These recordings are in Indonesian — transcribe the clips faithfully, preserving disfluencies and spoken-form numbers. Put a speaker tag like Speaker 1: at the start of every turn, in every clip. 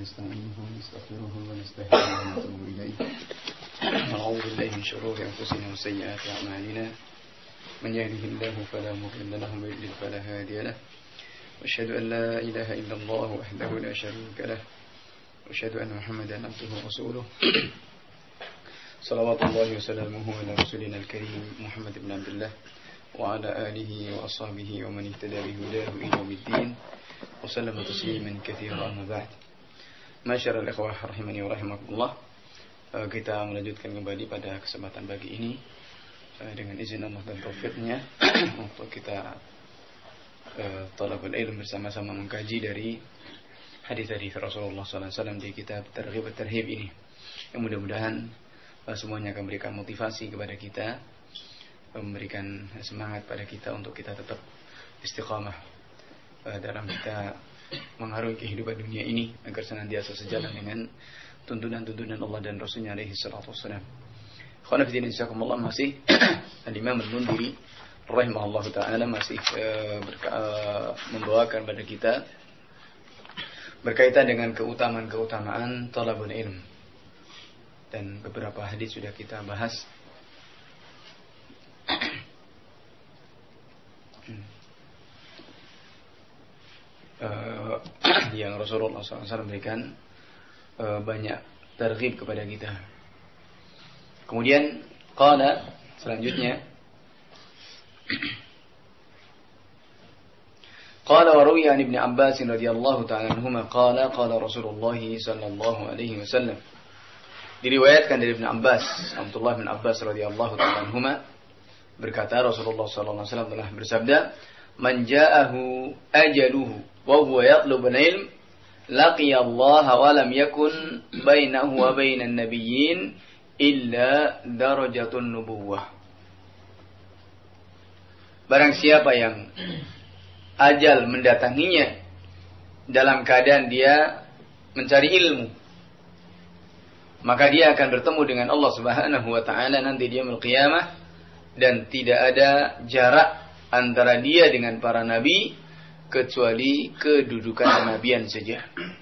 Speaker 1: ونستعينه ونستغفره ونستهديه ونتوب إليه ونعوذ بالله من شرور أنفسنا وسيئات أعمالنا من يهده الله فلا مضل له ومن يضلل فلا هادي له وأشهد أن لا إله إلا الله وحده لا شريك له وأشهد أن محمدا عبده ورسوله صلوات الله وسلامه على رسولنا الكريم محمد بن عبد الله وعلى آله وأصحابه ومن اهتدى بهداه إلى يوم الدين وسلم تسليما كثيرا أما بعد. Masyarul ikhwah rahimani wa rahimakumullah. Kita melanjutkan kembali pada kesempatan pagi ini dengan izin Allah dan taufiknya untuk kita talabul ilm bersama-sama mengkaji dari hadis-hadis Rasulullah sallallahu alaihi wasallam di kitab Targhib at-Tarhib ini. Yang mudah-mudahan semuanya akan memberikan motivasi kepada kita, memberikan semangat pada kita untuk kita tetap istiqamah dalam kita mengharui kehidupan dunia ini agar senantiasa sejalan dengan tuntunan-tuntunan Allah dan Rasulnya alaihi salatu wassalam. Khana fi dinillah masih Al-Imam Al-Mundhiri rahimahullah ta'ala masih uh, berka- uh, membawakan pada kita berkaitan dengan keutamaan-keutamaan talabul ilm. Dan beberapa hadis sudah kita bahas. Uh, yang Rasulullah sallallahu alaihi wasallam berikan uh, banyak targhib kepada kita. Kemudian qala selanjutnya qala wa ruwiya an Ibnu Abbas radhiyallahu ta'ala anhuma qala qala Rasulullah sallallahu alaihi wasallam. Diriwayatkan dari Ibnu Abbas, Abdullah bin Abbas radhiyallahu ta'ala anhuma berkata Rasulullah sallallahu alaihi wasallam telah bersabda, "Man ja'ahu ajaluhu wa huwa yatlubul ilm laqiya Allah wa lam yakun bainahu wa bainan nabiyyin illa darajatun nubuwah." Barang siapa yang ajal mendatanginya dalam keadaan dia mencari ilmu, maka dia akan bertemu dengan Allah Subhanahu wa taala nanti di yaumul qiyamah, dan tidak ada jarak antara dia dengan para nabi kecuali kedudukan kenabian saja.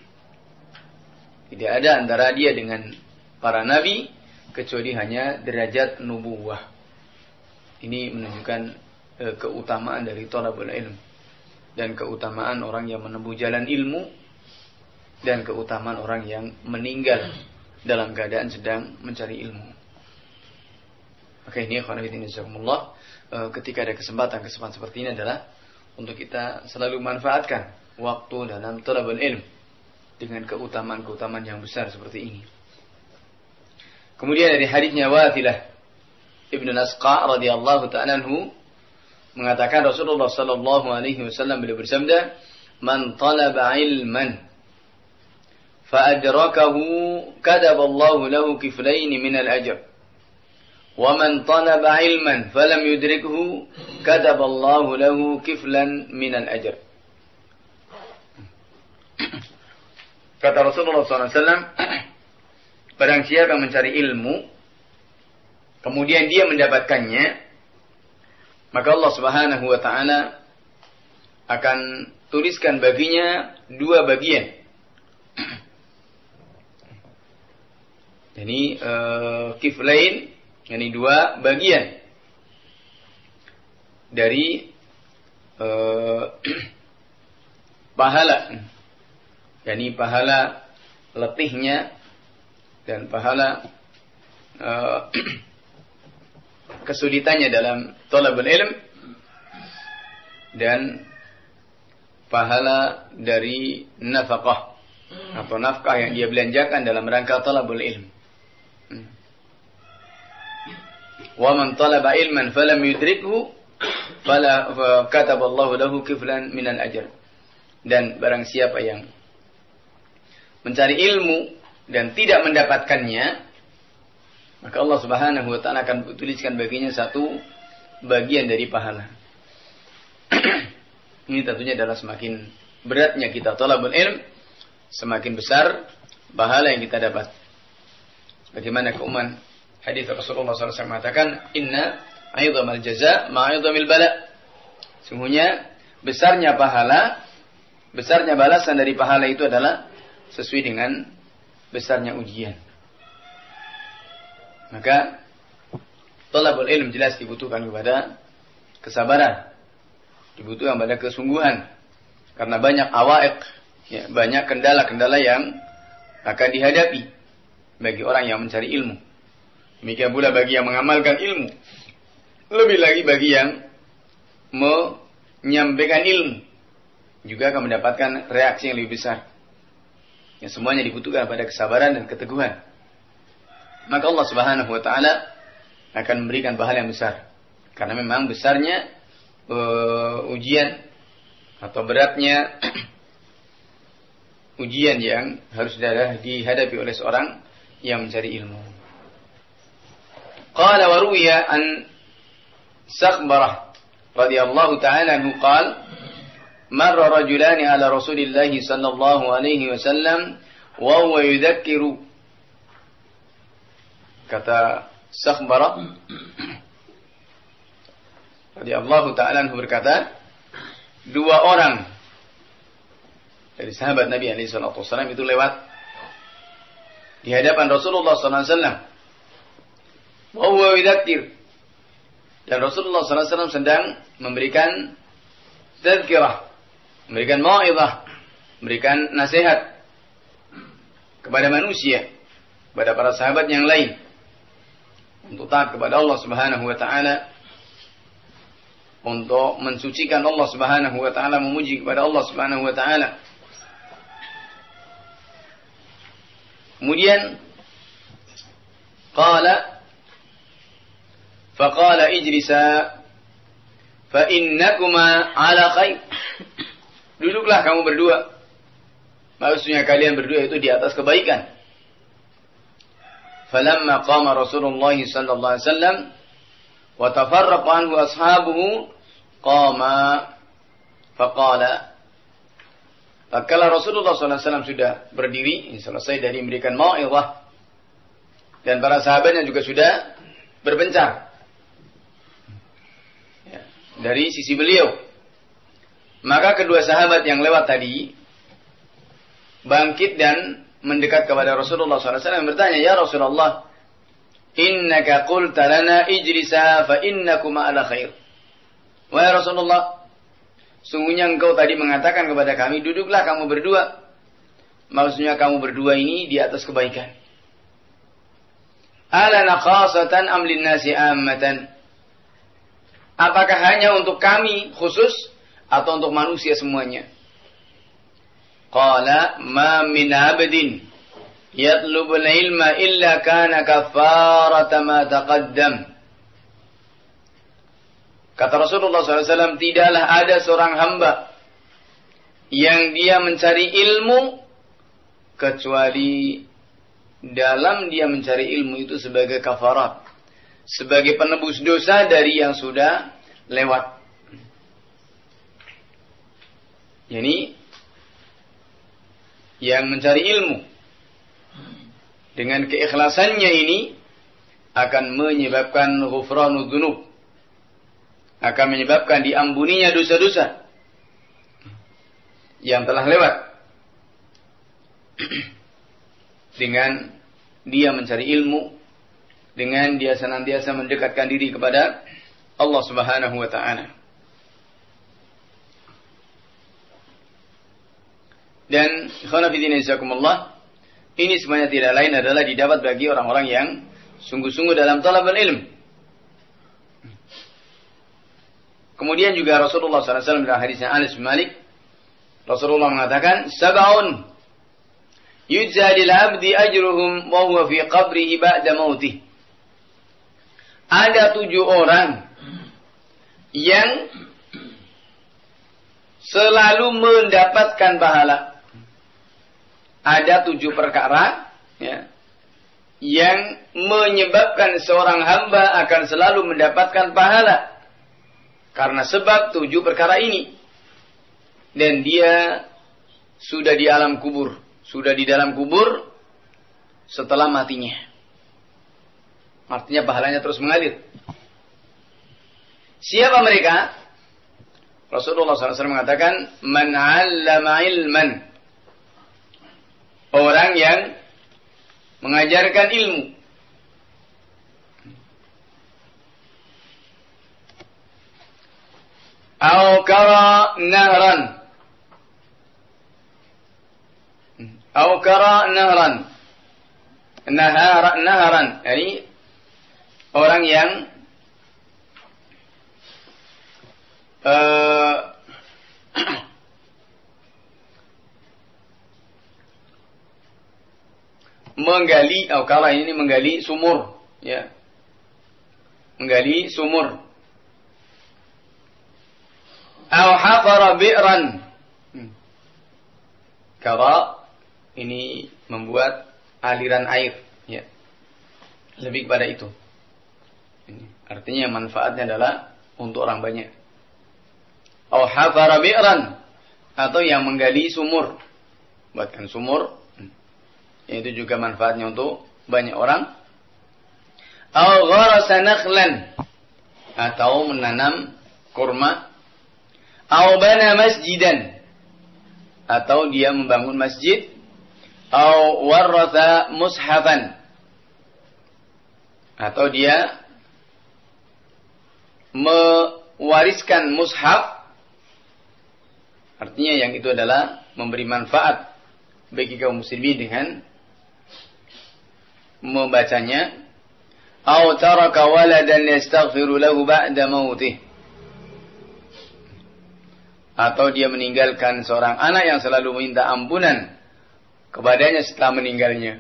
Speaker 1: Tidak ada antara dia dengan para nabi kecuali hanya derajat nubuwah. Ini menunjukkan e, keutamaan dari thalabul ilm dan keutamaan orang yang menempuh jalan ilmu dan keutamaan orang yang meninggal dalam keadaan sedang mencari ilmu. Oke, ini khonafidin jazakumullah. Ketika ada kesempatan-kesempatan seperti ini adalah untuk kita selalu manfaatkan waktu dalam thalabul ilm dengan keutamaan-keutamaan yang besar seperti ini. Kemudian dari hadisnya Wathilah Ibnu Asqa radhiyallahu ta'ala anhu mengatakan Rasulullah sallallahu alaihi wasallam beliau bersabda, "Man talaba ilman fa adrakahu kataballahu lahu kiflayn min al-ajr. وَمَنْ طَلَبَ عِلْمًا فَلَمْ يُدْرِكْهُ كَتَبَ اللَّهُ لَهُ كِفْلًا مِنَ الْأَجْرِ." Kata Rasulullah sallallahu alaihi wasallam, barang siapa mencari ilmu kemudian dia mendapatkannya, maka Allah Subhanahu wa taala akan tuliskan baginya dua bagian. Jadi uh, kiflain, yakni dua bagian dari uh, pahala, yakni pahala letihnya dan pahala uh, kesulitannya dalam thalabul ilm, dan pahala dari nafkah atau nafkah yang dia belanjakan dalam rangka thalabul ilm. Wa man talaba ilman falam yudrikhu fala kataballahu lahu kiflan minal ajr. Dan barang siapa yang mencari ilmu dan tidak mendapatkannya, maka Allah Subhanahu wa taala akan tuliskan baginya satu bagian dari pahala. Ini tentunya adalah semakin beratnya kita thalabul ilm, semakin besar pahala yang kita dapat. Bagaimana keumuman hadis Rasulullah sallallahu alaihi wasallam mengatakan, "Inna 'idhamal jaza' ma'idhamil bala." Sungguhnya besarnya pahala, besarnya balasan dari pahala itu adalah sesuai dengan besarnya ujian. Maka thalabul ilm jelas dibutuhkan kepada kesabaran, dibutuhkan pada kesungguhan, karena banyak awaiq, ya, banyak kendala-kendala yang akan dihadapi bagi orang yang mencari ilmu. Demikian pula bagi yang mengamalkan ilmu, lebih lagi bagi yang menyampaikan ilmu juga akan mendapatkan reaksi yang lebih besar. Yang semuanya dibutuhkan pada kesabaran dan keteguhan. Maka Allah Subhanahu wa taala akan memberikan pahala yang besar. Karena memang besarnya uh, ujian atau beratnya ujian yang harus dihadapi oleh seorang yang mencari ilmu. Qala wa ruwiya an Sakhbarah radhiyallahu ta'ala anhu qala marra rajulani ala Rasulillah sallallahu alaihi wasallam wa huwa yudhakkiru. Kata Sakhbarah radhiyallahu ta'ala anhu berkata, dua orang dari sahabat Nabi alaihi salatu wasallam itu lewat di hadapan Rasulullah sallallahu alaihi wasallam. Wa huwa yudhakkir. Dan Rasulullah sallallahu alaihi wasallam sedang memberikan tazkirah, memberikan mau'izah, memberikan nasihat kepada manusia, kepada para sahabat yang lain untuk taat kepada Allah Subhanahu wa taala, untuk mensucikan Allah Subhanahu wa taala, memuji kepada Allah Subhanahu wa taala. Kemudian qala faqala ijlisa fa innakuma ala khair. Duduklah kamu berdua. Maksudnya kalian berdua itu di atas kebaikan. Falamma qama Rasulullah sallallahu alaihi wasallam wa tafarraqa anhu ashabuhu qama faqala. Tatkala Rasulullah sallallahu alaihi wasallam sudah berdiri, selesai dari memberikan mau'izah, dan para sahabatnya juga sudah berpencar dari sisi beliau, maka kedua sahabat yang lewat tadi bangkit dan mendekat kepada Rasulullah sallallahu alaihi wasallam bertanya, ya Rasulullah, innaka qulta lana ijlisa fa innakuma ala khair. Wahai Rasulullah, sungguhnya engkau tadi mengatakan kepada kami, duduklah kamu berdua. Maksudnya kamu berdua ini di atas kebaikan. Alana khasatan am linnasi ammatan. Apakah hanya untuk kami khusus atau untuk manusia semuanya? Qala ma min abdin yatlubul ilma illa kana kafarata ma taqaddam. Kata Rasulullah sallallahu alaihi wasallam, tidaklah ada seorang hamba yang dia mencari ilmu kecuali dalam dia mencari ilmu itu sebagai kafarat, sebagai penebus dosa dari yang sudah lewat. Yani yang mencari ilmu dengan keikhlasannya ini akan menyebabkan ghufranu dzunub, akan menyebabkan diampuninya dosa-dosa yang telah lewat dengan dia mencari ilmu, dengan dia senantiasa mendekatkan diri kepada Allah Subhanahu wa taala. Dan ikhwan fillah jazakumullah, ini semuanya tidak lain adalah didapat bagi orang-orang yang sungguh-sungguh dalam talabul ilm. Kemudian juga Rasulullah sallallahu alaihi wasallam dalam hadisnya Anas bin Malik, Rasulullah mengatakan, sab'un yujza lil 'abdi ajruhum wa huwa fi qabrihi ba'da mautih. Ada tujuh orang yang selalu mendapatkan pahala. Ada tujuh perkara, ya, yang menyebabkan seorang hamba akan selalu mendapatkan pahala karena sebab tujuh perkara ini. Dan dia sudah di alam kubur, sudah di dalam kubur setelah matinya. Artinya pahalanya terus mengalir. Siapa mereka? Rasulullah sallallahu alaihi wasallam mengatakan, man 'allama ilman. orang yang mengajarkan ilmu. Au kara nahran. Au kara nahran. Nahar, naharan. Yani orang yang uh, menggali, atau kala ini menggali sumur, ya, menggali sumur. Au hafara bi'ran. Kala ini membuat aliran air, ya, lebih kepada itu. Ini artinya manfaatnya adalah untuk orang banyak. Au hafara bi'ran, atau yang menggali sumur, buatkan sumur. Itu juga manfaatnya untuk banyak orang. Au gharasa nakhlan, atau menanam kurma. Au bana masjidan, atau dia membangun masjid. Au warratha mushafan, atau dia mewariskan mushaf. Artinya yang itu adalah memberi manfaat bagi kaum muslimin dengan membacanya. Au taraka waladan yastaghfiru lahu ba'da mautih, atau dia meninggalkan seorang anak yang selalu meminta ampunan kepadanya setelah meninggalnya.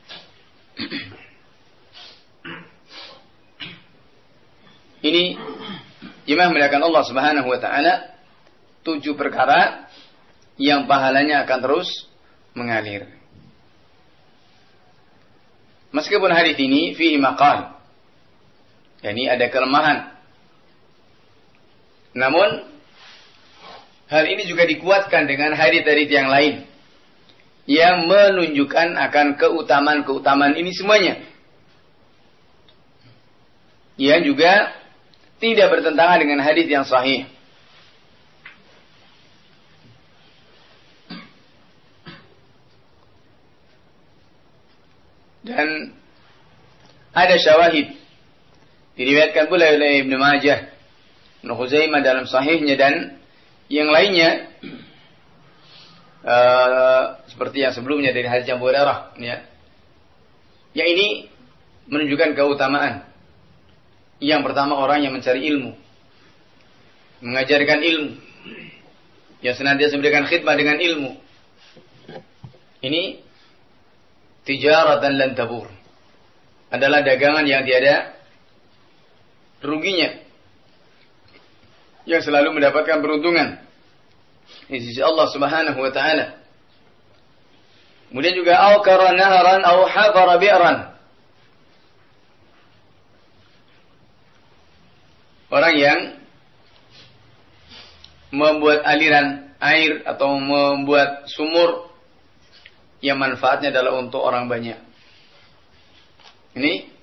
Speaker 1: Ini jemaah melihatkan Allah Subhanahu wa taala tujuh perkara yang pahalanya akan terus mengalir. Meskipun hadis ini fihi maqal, yakni ada kelemahan, namun hal ini juga dikuatkan dengan hadis-hadis yang lain yang menunjukkan akan keutamaan-keutamaan ini semuanya, yang juga tidak bertentangan dengan hadis yang sahih. Dan ada syawahid diriwayatkan pula oleh Ibnu Majah, Ibnu Khuzaimah dalam sahihnya, dan yang lainnya uh, seperti yang sebelumnya dari hadis Abu Hurairah, ya. Yang ini menunjukkan keutamaan. Yang pertama, orang yang mencari ilmu, mengajarkan ilmu, yang senantiasa memberikan khidmah dengan ilmu. Ini tijaratan lan tabur, adalah dagangan yang tiada ruginya, yang selalu mendapatkan peruntungan di sisi Allah Subhanahu wa taala. Kemudian juga au kara naharan au hafara bi'ran, orang yang membuat aliran air atau membuat sumur yang manfaatnya adalah untuk orang banyak. Ini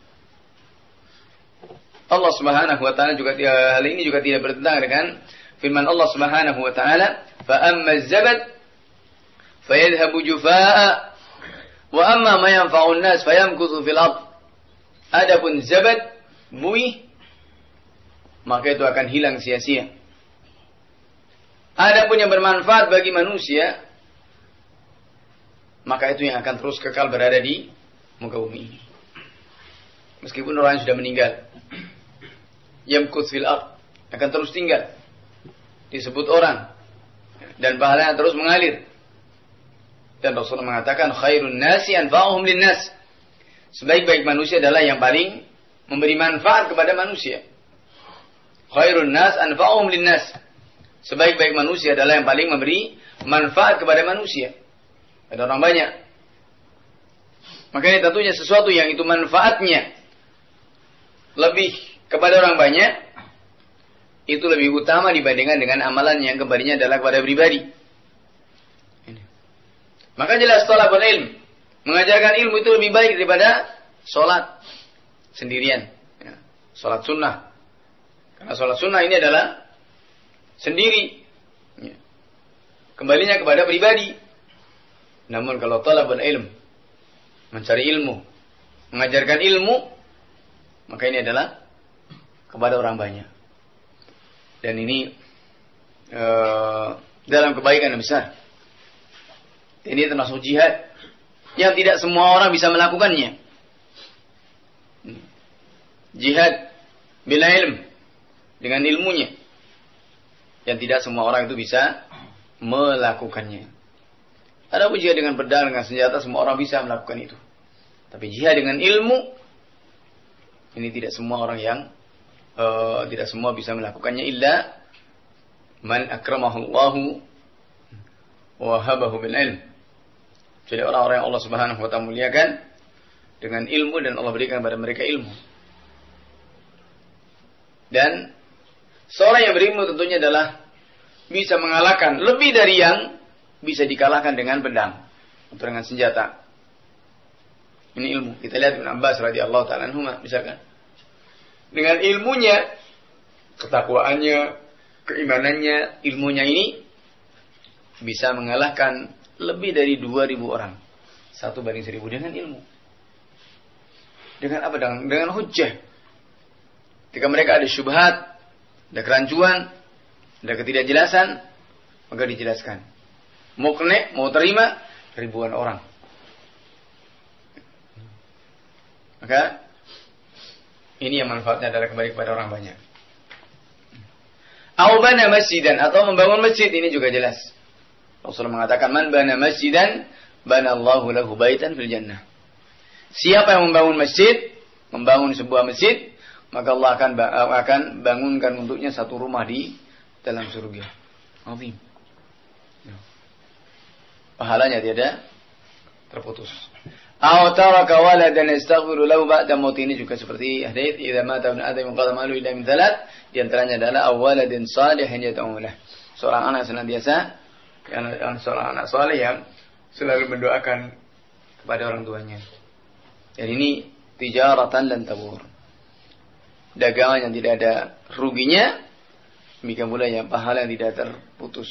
Speaker 1: Allah Subhanahu wa taala juga, hal ini juga tidak bertentangan dengan firman Allah Subhanahu wa taala, "Fa amma az-zabad fayadhhabu jufaa'a wa amma ma yanfa'u an-nas fayamkuthu fil ard." Adapun zabad, buih, maka itu akan hilang sia-sia. Adapun yang bermanfaat bagi manusia, maka itu yang akan terus kekal berada di muka bumi ini. Meskipun orang sudah meninggal, yamkuth fil ard, akan terus tinggal, disebut orang, dan pahalanya terus mengalir. Dan Rasulullah mengatakan, khairun nasi anfa'uhum linnas, sebaik-baik manusia adalah yang paling memberi manfaat kepada manusia. Khairun nas anfa'uhum linnas, sebaik-baik manusia adalah yang paling memberi manfaat kepada manusia. Ada orang banyak, makanya tentunya sesuatu yang itu manfaatnya lebih kepada orang banyak, itu lebih utama dibandingkan dengan amalan yang kembalinya adalah kepada pribadi. Maka jelas thalabul ilm, mengajarkan ilmu itu lebih baik daripada sholat sendirian, ya, sholat sunnah. Karena sholat sunnah ini adalah sendiri, ya, kembalinya kepada pribadi. Namun kalau talabul ilm, mencari ilmu, mengajarkan ilmu, maka ini adalah kepada orang banyak. Dan ini uh, dalam kebaikan yang besar. Ini termasuk jihad yang tidak semua orang bisa melakukannya. Jihad bila ilm, dengan ilmunya, yang tidak semua orang itu bisa melakukannya. Ada jihad dengan pedang, dengan senjata, semua orang bisa melakukan itu. Tapi jihad dengan ilmu, ini tidak semua orang yang uh, tidak semua bisa melakukannya, illa man akramahullahu wa habahu bil ilm. Jadi orang-orang yang Allah Subhanahu wa taala muliakan dengan ilmu, dan Allah berikan kepada mereka ilmu. Dan seorang yang berilmu tentunya adalah bisa mengalahkan lebih dari yang bisa dikalahkan dengan pedang atau dengan senjata. Ini ilmu. Kita lihat Ibn Abbas radhiyallahu ta'ala anhuma misalkan. Dengan ilmunya, ketakwaannya, keimanannya, ilmunya ini bisa mengalahkan lebih dari dua ribu orang. Satu banding seribu dengan ilmu. Dengan apa? Dengan, dengan hujjah. Ketika mereka ada syubhat, ada kerancuan, ada ketidakjelasan, maka dijelaskan. Mau kena, mau terima, ribuan orang. Maka ini yang manfaatnya adalah kembali kepada orang banyak. Au bana masjidan, atau membangun masjid, ini juga jelas. Rasulullah mengatakan, man bana masjidan, bana Allahu lahu baitan fil jannah. Siapa yang membangun masjid, membangun sebuah masjid, maka Allah akan akan bangunkan untuknya satu rumah di dalam surga. Azim. Pahalanya tiada terputus. Aw taraka waladan yastaghfiru lahu ba'da maut, ini juga seperti hadits idza mata ibnu adam qadama alu ila min thalath, di antaranya adalah awaladin salihin yad'u lahu. Seorang anak senantiasa yang seorang anak saleh yang selalu mendoakan kepada orang tuanya. Dan ini tijaratan lan tabur. Dagangan yang tidak ada ruginya, demikian pula yang pahala yang tidak terputus.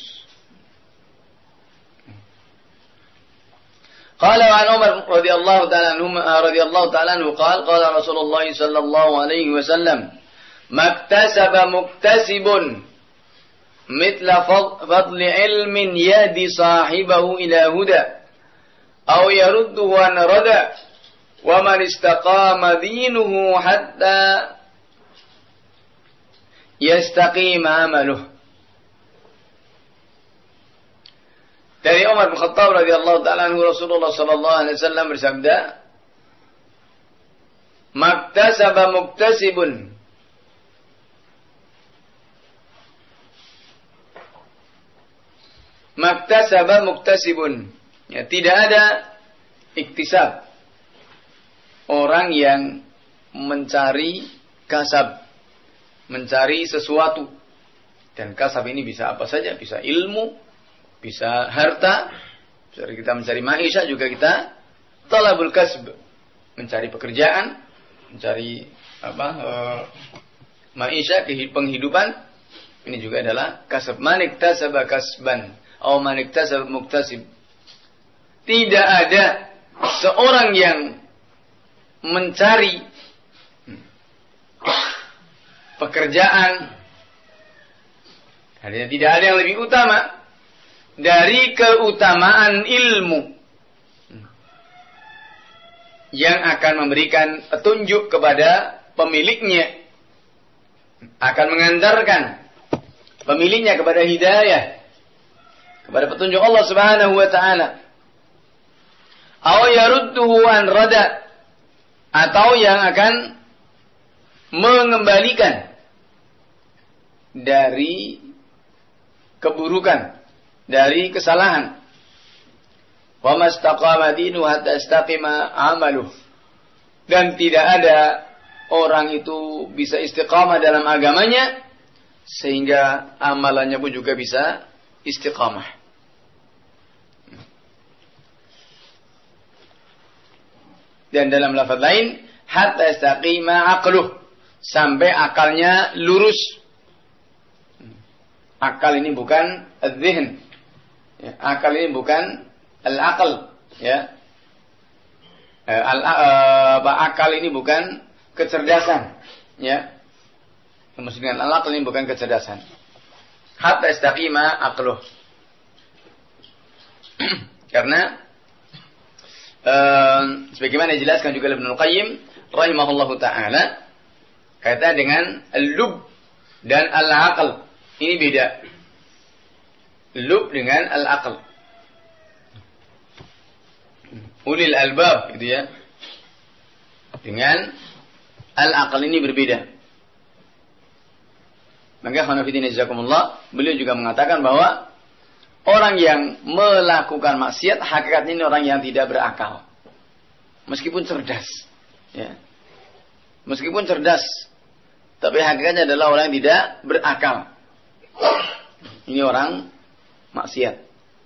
Speaker 1: Qala an Umar radhiyallahu ta'ala anhu radhiyallahu ta'ala anhu qala qala Rasulullah sallallahu alaihi wasallam maktasaba muktasibun mithla fadli ilmin yadi sahibahu ila huda aw yarudduhu an rada wa man istaqama dinuhu hatta yastaqim amaluh. Dari Umar bin Khattab radhiyallahu ta'ala anhu, Rasulullah sallallahu alaihi wasallam bersabda, maktasaba muktasibun maktasaba muktasibun, ya, tidak ada iktisab, orang yang mencari kasab, mencari sesuatu. Dan kasab ini bisa apa saja, bisa ilmu, bisa harta, bisa kita mencari maisha, juga kita talabul kasb, mencari pekerjaan, mencari apa uh, maisha, penghidupan. Ini juga adalah kasab. Manik tasaba kasban atau manik tasab muktasib. Tidak ada seorang yang mencari pekerjaan, artinya tidak ada yang lebih utama dari keutamaan ilmu yang akan memberikan petunjuk kepada pemiliknya, akan mengantarkan pemiliknya kepada hidayah, kepada petunjuk Allah Subhanahu wa taala. Aw yarudduhu an rada, atau yang akan mengembalikan dari keburukan, dari kesalahan. Wa mastaqama dinu hatta istaqima amaluh. Dan tidak ada orang itu bisa istiqamah dalam agamanya sehingga amalannya pun juga bisa istiqamah. Dan dalam lafaz lain, hatta istaqima aqluh, sampai akalnya lurus. Akal ini bukan al-zihn. Ya, akal ini bukan al-aql. Ya. Eh, al, uh, akal ini bukan kecerdasan, ya. Maksud dengan al-aql ini bukan kecerdasan. Hatta istaqima aqluh. Karena uh, sebagaimana dijelaskan juga oleh Ibnu Qayyim rahimahullahu taala, kata dengan al-lub dan al-aql ini beda. Lub dengan al-aql. Ulil albab gitu ya. Dengan al-aql ini berbeda. Maka khonafidin jazakumullah, beliau juga mengatakan bahwa orang yang melakukan maksiat hakikatnya ini orang yang tidak berakal. Meskipun cerdas, ya. Meskipun cerdas, tapi hakikatnya adalah orang yang tidak berakal. Ini orang maksiat.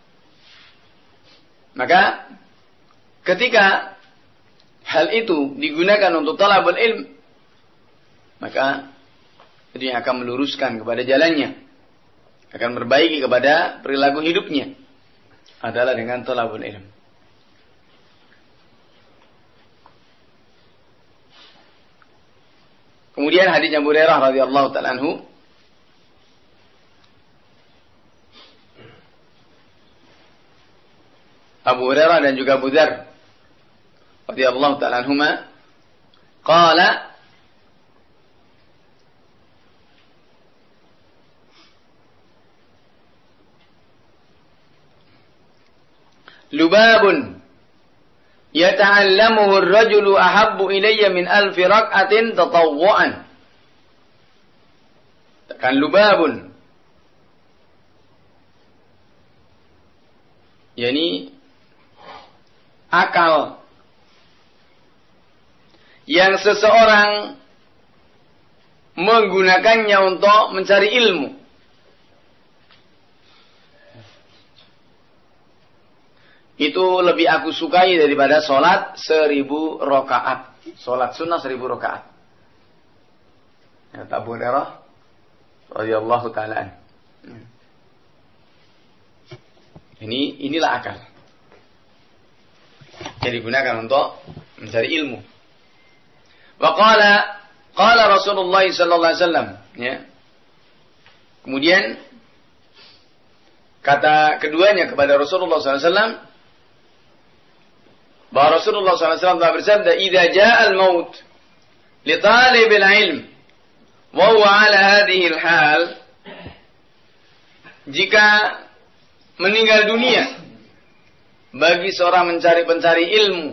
Speaker 1: Maka ketika hal itu digunakan untuk talabul ilm, maka itu yang akan meluruskan kepada jalannya, akan memperbaiki kepada perilaku hidupnya adalah dengan talabul ilm. Kemudian hadis Abu Hurairah radhiyallahu ta'ala anhu, Abu Hurairah dan juga Abu Dzar radhiyallahu ta'ala anhuma qala lubabun yata'allamuhu ar-rajulu ahabbu ilayya min alfi rak'atin tatawwu'an. Kan lubabun, yakni akal yang seseorang menggunakannya untuk mencari ilmu. Itu lebih aku sukai daripada sholat seribu rakaat. Sholat sunnah seribu rakaat. Ya, Abu Hurairah radhiyallahu ta'ala. Ini inilah akal yang digunakan untuk mencari ilmu. Wa qala qala Rasulullah sallallahu alaihi wasallam, ya. Kemudian kata keduanya kepada Rasulullah sallallahu alaihi wasallam, bahwa Rasulullah sallallahu alaihi wasallam telah bersabda, "Idza ja'al maut li talibil ilm wa huwa 'ala hadhihi al-hal," jika meninggal dunia bagi seorang mencari pencari ilmu,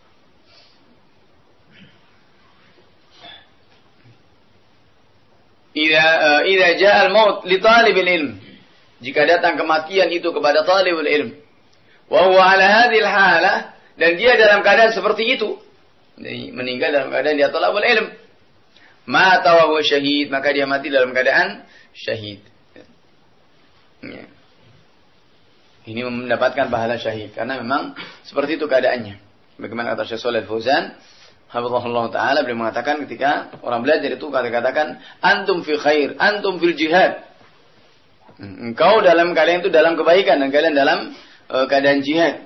Speaker 1: idza idza ja'al maut li talibil ilm, jika datang kematian itu kepada talibul ilm, wa huwa 'ala hadhihi al-halah, dan dia dalam keadaan seperti itu, jadi meninggal dalam keadaan dia talabul ilm, mata wa huwa syahid, maka dia mati dalam keadaan syahid. Ya. Ini mendapatkan pahala syahid karena memang seperti itu keadaannya. Bagaimana kata Syekh Shalih Al-Fauzan hafizahullah taala, beliau mengatakan ketika orang belajar itu kata-katakan antum fi khair, antum fil jihad. Engkau dalam keadaan itu dalam kebaikan dan kalian dalam uh, keadaan jihad.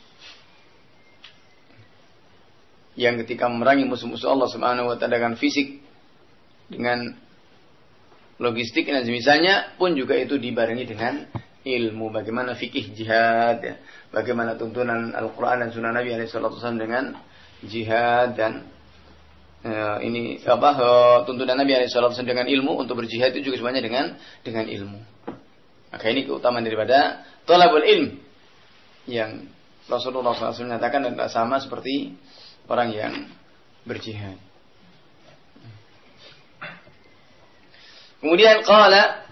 Speaker 1: Yang ketika memerangi musuh-musuh Allah Subhanahu wa taala dengan fisik, dengan logistik dan semisalnya pun juga itu dibarengi dengan ilmu, bagaimana fikih jihad, ya. Bagaimana tuntunan Al-Quran dan Sunnah Nabi alaihi salatu wasallam dengan jihad, dan uh, ini apa uh, tuntunan Nabi alaihi salatu wasallam dengan ilmu untuk berjihad itu juga semuanya dengan dengan ilmu. Maka ini keutamaan daripada thalabul ilm yang Rasulullah sallallahu alaihi wasallam menyatakan adalah sama seperti orang yang berjihad. Kemudian qala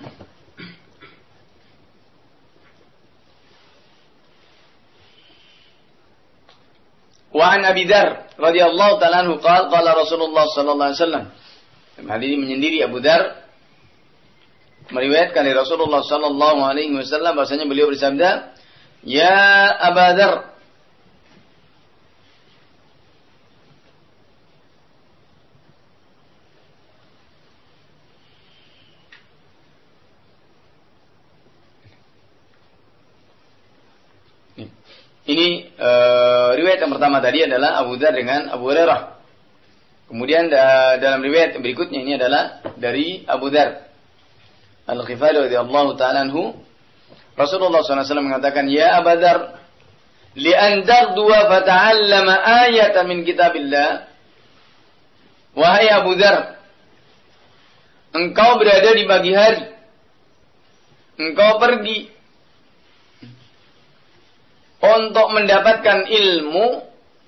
Speaker 1: wa an Abi Dzar radhiyallahu ta'ala anhu qala qala Rasulullah sallallahu alaihi wasallam. Hal ini menyendiri Abu Dzar meriwayatkan dari Rasulullah sallallahu alaihi wasallam bahwasanya beliau bersabda, "Ya Abu Dzar, ini uh, riwayat yang pertama tadi adalah Abu Dzar dengan Abu Hurairah. Kemudian da, dalam riwayat berikutnya ini adalah dari Abu Dzar Al-Ghifari radhiyallahu ta'ala anhu. Rasulullah shallallahu alaihi wasallam mengatakan, "Ya Abu Dzar, li an taghdwa fata'allama ayatan min kitabillah." Wahai Abu Dzar, engkau berada di pagi hari, engkau pergi untuk mendapatkan ilmu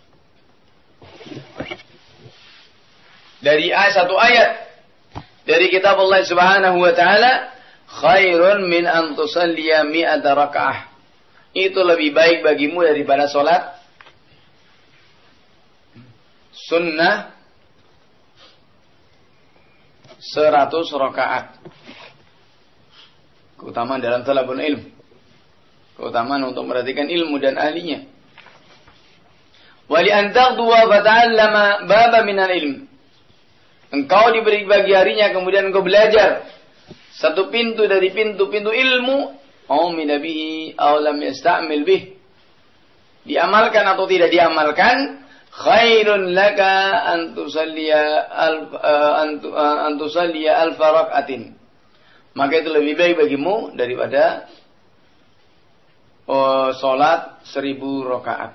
Speaker 1: dari ayat satu ayat dari kitab Allah Subhanahu wa taala, khairun min an tusalliya mi'ata raka'ah. Itu lebih baik bagimu daripada salat sunnah seratus rakaat. Keutamaan dalam talabul ilmu, keutamaan untuk memperhatikan ilmu dan ahlinya. Wa li an taghdwa fata'allama baba minal ilm. Engkau diberi bagi harinya, kemudian engkau belajar satu pintu dari pintu-pintu ilmu. Umila bihi aw lam yasta'mil bih. Diamalkan atau tidak diamalkan, khairun laka an tusalliya alf an tusalliya alf rak'atin. Maka itu lebih baik bagimu daripada Oh, salat seribu rakaat.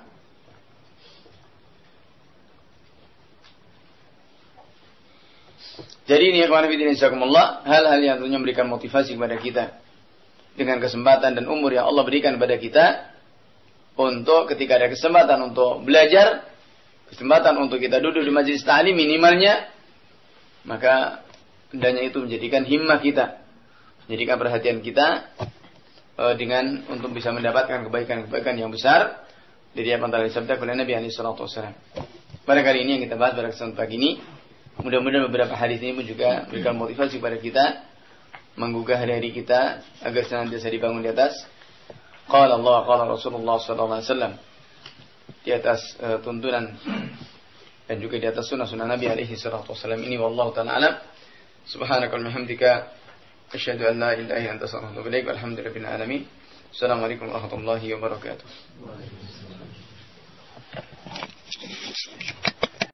Speaker 1: Jadi ini ya kawan fillah insyaallah, hal-hal yang tentunya memberikan motivasi kepada kita dengan kesempatan dan umur yang Allah berikan kepada kita, untuk ketika ada kesempatan untuk belajar, kesempatan untuk kita duduk di majelis ta'lim minimalnya, maka hendaknya itu menjadikan himmah kita, menjadikan perhatian kita dengan untuk bisa mendapatkan kebaikan-kebaikan yang besar dari apa yang telah disabdakan oleh Nabi alaihi salatu wasallam. Pada kali ini yang kita bahas pada kesempatan pagi ini, mudah-mudahan beberapa hadis ini pun juga memberikan motivasi pada kita, menggugah hari-hari kita agar senantiasa dibangun di atas qala Allah qala Rasulullah sallallahu alaihi wasallam, di atas uh, tuntunan dan juga di atas sunnah-sunnah Nabi alaihi salatu wasallam ini. Wallahu ta'ala alam. Subhanaka wa bihamdika asyhadu an la ilaha illa anta astaghfiruka wa atubu ilaik. Walhamdulillahil alamin. Assalamualaikum warahmatullahi wabarakatuh.